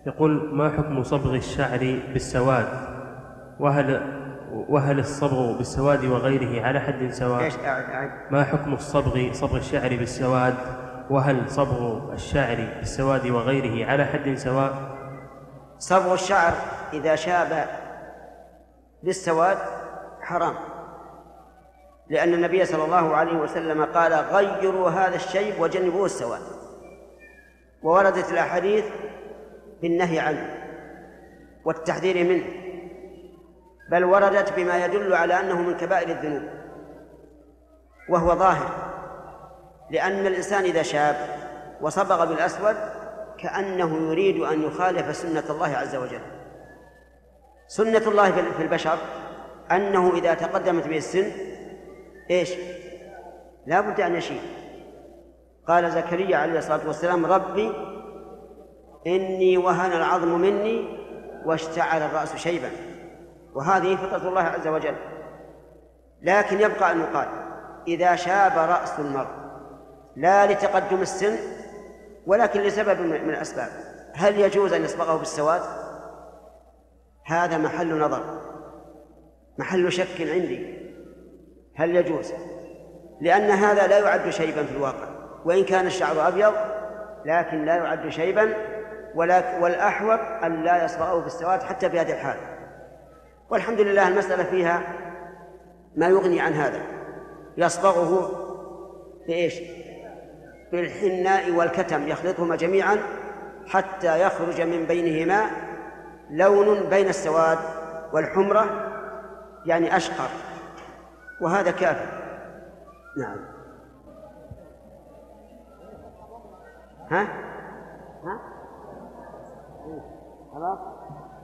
يقول: ما حكم صبغ الشعر بالسواد؟ وهل الصبغ بالسواد وغيره على حد سواء؟ ما حكم صبغ الشعر بالسواد؟ وهل صبغ الشعر بالسواد وغيره على حد سواء؟ صبغ الشعر إذا شاب بالسواد حرام، لأن النبي صلى الله عليه وسلم قال: غيروا هذا الشيب وجنبوه السواد. ووردت الأحاديث بالنهي عنه والتحذير منه، بل وردت بما يدل على أنه من كبائر الذنوب، وهو ظاهر، لأن الإنسان إذا شاب وصبغ بالأسود كأنه يريد أن يخالف سنة الله عز وجل. سنة الله في البشر أنه إذا تقدمت به السن لا بد أن يشيب. قال زكريا عليه الصلاة والسلام: ربي إني وهن العظم مني واشتعل الرأس شيبا. وهذه فطرة الله عز وجل. لكن يبقى أن يقال: إذا شاب رأس المرء لا لتقدم السن ولكن لسبب من الأسباب، هل يجوز أن يصبغه بالسواد؟ هذا محل نظر، محل شك عندي، هل يجوز؟ لأن هذا لا يعد شيبا في الواقع، وإن كان الشعر أبيض لكن لا يعد شيبا، والأحوط أن لا يصبغه بالسواد حتى بهذه الحال. والحمد لله المسألة فيها ما يغني عن هذا. يصبغه بالحناء والكتم، يخلطهما جميعا حتى يخرج من بينهما لون بين السواد والحمرة، يعني أشقر، وهذا كافي. نعم. ها؟ خلاص.